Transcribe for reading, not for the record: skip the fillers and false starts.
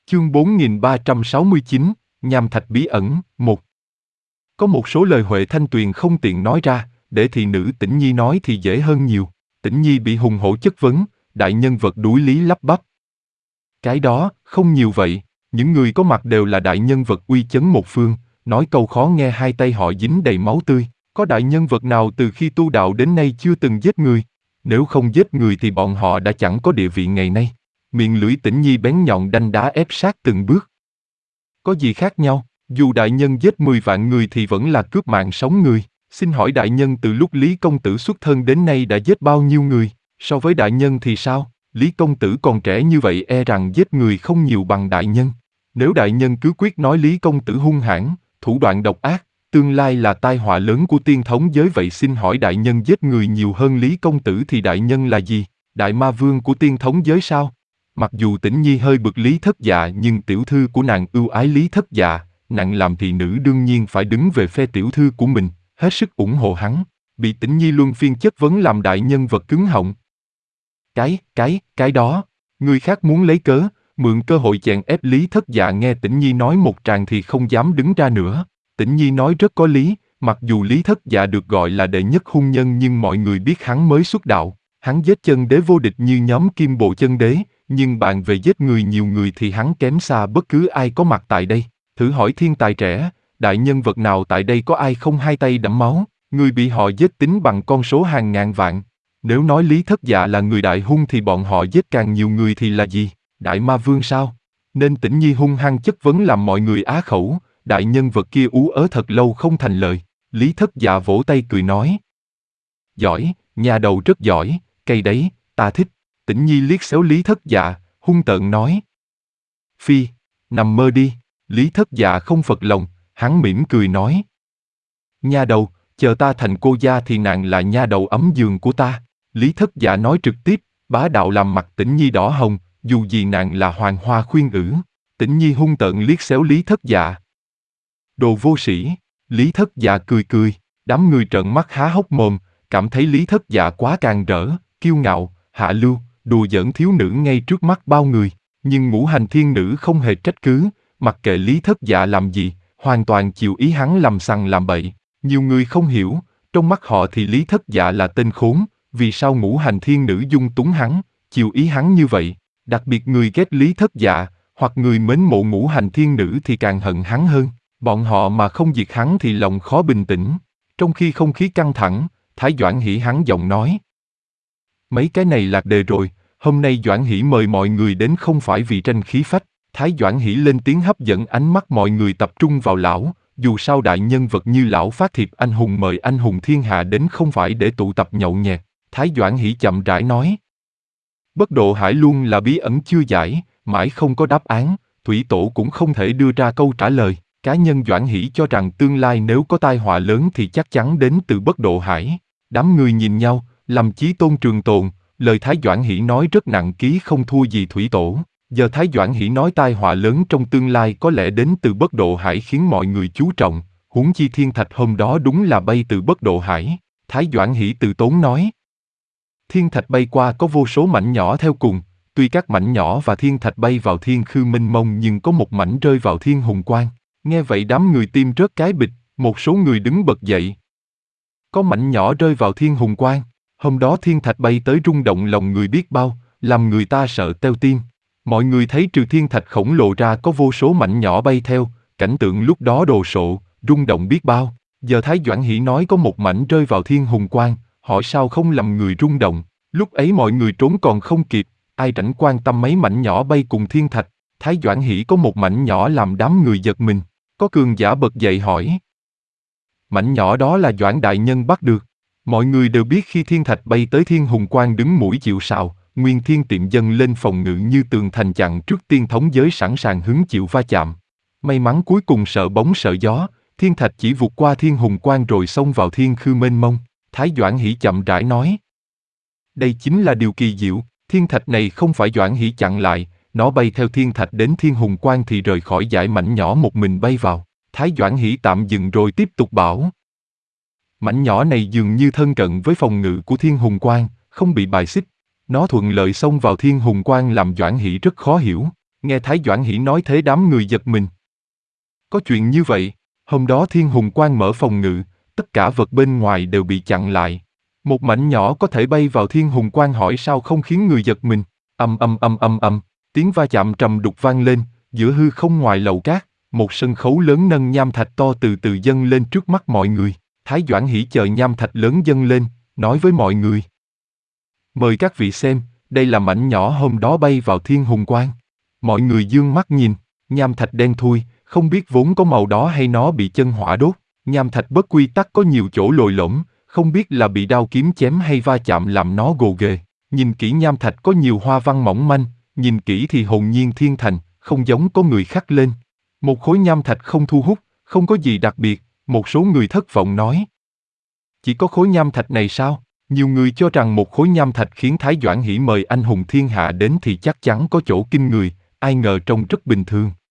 Chương 4369, Nham thạch bí ẩn, 1. Có một số lời Huệ Thanh Tuyền không tiện nói ra, để thị nữ Tĩnh Nhi nói thì dễ hơn nhiều. Tĩnh Nhi bị hùng hổ chất vấn, đại nhân vật đuối lý lắp bắp. Cái đó, không nhiều vậy, những người có mặt đều là đại nhân vật uy chấn một phương, nói câu khó nghe hai tay họ dính đầy máu tươi. Có đại nhân vật nào từ khi tu đạo đến nay chưa từng giết người? Nếu không giết người thì bọn họ đã chẳng có địa vị ngày nay. Miệng lưỡi Tĩnh Nhi bén nhọn đanh đá ép sát từng bước. Có gì khác nhau, dù đại nhân giết 10 vạn người thì vẫn là cướp mạng sống người. Xin hỏi đại nhân từ lúc Lý Công Tử xuất thân đến nay đã giết bao nhiêu người? So với đại nhân thì sao? Lý Công Tử còn trẻ như vậy e rằng giết người không nhiều bằng đại nhân. Nếu đại nhân cứ quyết nói Lý Công Tử hung hãn, thủ đoạn độc ác, tương lai là tai họa lớn của tiên thống giới, vậy xin hỏi đại nhân giết người nhiều hơn Lý Công Tử thì đại nhân là gì? Đại ma vương của tiên thống giới sao? Mặc dù Tĩnh Nhi hơi bực Lý Thất Dạ nhưng tiểu thư của nàng ưu ái Lý Thất Dạ, nàng làm thị nữ đương nhiên phải đứng về phe tiểu thư của mình, hết sức ủng hộ hắn. Bị Tĩnh Nhi luân phiên chất vấn làm đại nhân vật cứng họng. Cái đó, người khác muốn lấy cớ, mượn cơ hội chèn ép Lý Thất Dạ, nghe Tĩnh Nhi nói một tràng thì không dám đứng ra nữa. Tĩnh Nhi nói rất có lý, mặc dù Lý Thất Dạ được gọi là đệ nhất hung nhân nhưng mọi người biết hắn mới xuất đạo, hắn giết chân đế vô địch như nhóm Kim Bộ chân đế, nhưng bàn về giết người nhiều người thì hắn kém xa bất cứ ai có mặt tại đây. Thử hỏi thiên tài trẻ, đại nhân vật nào tại đây có ai không hai tay đẫm máu, người bị họ giết tính bằng con số hàng ngàn vạn. Nếu nói Lý Thất Dạ là người đại hung thì bọn họ giết càng nhiều người thì là gì? Đại ma vương sao? Nên Tĩnh Nhi hung hăng chất vấn làm mọi người á khẩu, đại nhân vật kia ú ớ thật lâu không thành lời. Lý Thất Dạ vỗ tay cười nói. Giỏi, nhà đầu rất giỏi, cây đấy, ta thích. Tĩnh Nhi liếc xéo Lý Thất Dạ, hung tợn nói. Phi, nằm mơ đi. Lý Thất Dạ không phật lòng, hắn mỉm cười nói. Nha đầu, chờ ta thành cô gia thì nàng là nha đầu ấm giường của ta. Lý Thất Dạ nói trực tiếp, bá đạo làm mặt Tĩnh Nhi đỏ hồng, dù gì nàng là hoàng hoa khuyên ử. Tĩnh Nhi hung tợn liếc xéo Lý Thất Dạ. Đồ vô sĩ. Lý Thất Dạ cười cười, đám người trợn mắt há hốc mồm, cảm thấy Lý Thất Dạ quá càn rỡ, kiêu ngạo, hạ lưu, đùa giỡn thiếu nữ ngay trước mắt bao người. Nhưng Ngũ Hành Thiên Nữ không hề trách cứ, mặc kệ Lý Thất Dạ làm gì, hoàn toàn chịu ý hắn làm sằng làm bậy. Nhiều người không hiểu, trong mắt họ thì Lý Thất Dạ là tên khốn, vì sao Ngũ Hành Thiên Nữ dung túng hắn, chiều ý hắn như vậy. Đặc biệt người ghét Lý Thất Dạ, hoặc người mến mộ Ngũ Hành Thiên Nữ thì càng hận hắn hơn. Bọn họ mà không diệt hắn thì lòng khó bình tĩnh. Trong khi không khí căng thẳng, Thái Doãn Hỷ hắn giọng nói. Mấy cái này lạc đề rồi, hôm nay Doãn Hỷ mời mọi người đến không phải vì tranh khí phách. Thái Doãn Hỷ lên tiếng hấp dẫn ánh mắt mọi người tập trung vào lão. Dù sao đại nhân vật như lão phát thiệp anh hùng mời anh hùng thiên hạ đến không phải để tụ tập nhậu nhẹt. Thái Doãn Hỷ chậm rãi nói. Bất Độ Hải luôn là bí ẩn chưa giải, mãi không có đáp án, Thủy Tổ cũng không thể đưa ra câu trả lời. Cá nhân Doãn Hỷ cho rằng tương lai nếu có tai họa lớn thì chắc chắn đến từ Bất Độ Hải. Đám người nhìn nhau, làm chí tôn trường tồn, lời Thái Doãn Hỷ nói rất nặng ký không thua gì Thủy Tổ. Giờ Thái Doãn Hỷ nói tai họa lớn trong tương lai có lẽ đến từ Bất Độ Hải khiến mọi người chú trọng, huống chi thiên thạch hôm đó đúng là bay từ Bất Độ Hải. Thái Doãn Hỷ từ tốn nói. Thiên thạch bay qua có vô số mảnh nhỏ theo cùng, tuy các mảnh nhỏ và thiên thạch bay vào thiên khư mênh mông nhưng có một mảnh rơi vào thiên hùng quang. Nghe vậy đám người tim rớt cái bịch, một số người đứng bật dậy. Có mảnh nhỏ rơi vào thiên hùng quang, hôm đó thiên thạch bay tới rung động lòng người biết bao, làm người ta sợ teo tim. Mọi người thấy trừ thiên thạch khổng lồ ra có vô số mảnh nhỏ bay theo, cảnh tượng lúc đó đồ sộ, rung động biết bao. Giờ Thái Doãn Hỷ nói có một mảnh rơi vào thiên hùng quang, hỏi sao không làm người rung động. Lúc ấy mọi người trốn còn không kịp, ai rảnh quan tâm mấy mảnh nhỏ bay cùng thiên thạch. Thái Doãn Hỷ có một mảnh nhỏ làm đám người giật mình. Có cường giả bật dậy hỏi. Mảnh nhỏ đó là Doãn đại nhân bắt được. Mọi người đều biết khi thiên thạch bay tới thiên hùng quang đứng mũi chịu sào, nguyên thiên tiệm dâng lên phòng ngự như tường thành chặn trước tiên thống giới sẵn sàng hứng chịu va chạm. May mắn cuối cùng sợ bóng sợ gió, thiên thạch chỉ vụt qua thiên hùng quang rồi xông vào thiên khư mênh mông. Thái Doãn Hỷ chậm rãi nói. Đây chính là điều kỳ diệu, thiên thạch này không phải Doãn Hỷ chặn lại, nó bay theo thiên thạch đến thiên hùng quang thì rời khỏi dải mảnh nhỏ một mình bay vào. Thái Doãn Hỷ tạm dừng rồi tiếp tục bảo. Mảnh nhỏ này dường như thân cận với phòng ngự của thiên hùng quang, không bị bài xích. Nó thuận lợi xông vào thiên hùng quang làm Doãn Hỷ rất khó hiểu. Nghe Thái Doãn Hỷ nói thế đám người giật mình. Có chuyện như vậy, hôm đó Thiên Hùng Quan mở phòng ngự, tất cả vật bên ngoài đều bị chặn lại. Một mảnh nhỏ có thể bay vào Thiên Hùng Quan hỏi sao không khiến người giật mình. Âm, tiếng va chạm trầm đục vang lên, giữa hư không ngoài lầu cát, một sân khấu lớn nâng nham thạch to từ từ dâng lên trước mắt mọi người. Thái Doãn Hỷ chờ nham thạch lớn dâng lên, nói với mọi người. Mời các vị xem, đây là mảnh nhỏ hôm đó bay vào Thiên Hùng Quan. Mọi người dương mắt nhìn, nham thạch đen thui, không biết vốn có màu đó hay nó bị chân hỏa đốt. Nham thạch bất quy tắc có nhiều chỗ lồi lõm, không biết là bị đao kiếm chém hay va chạm làm nó gồ ghề. Nhìn kỹ nham thạch có nhiều hoa văn mỏng manh, nhìn kỹ thì hồn nhiên thiên thành, không giống có người khắc lên. Một khối nham thạch không thu hút, không có gì đặc biệt, một số người thất vọng nói. Chỉ có khối nham thạch này sao? Nhiều người cho rằng một khối nham thạch khiến Thái Doãn Hỷ mời anh hùng thiên hạ đến thì chắc chắn có chỗ kinh người, ai ngờ trông rất bình thường.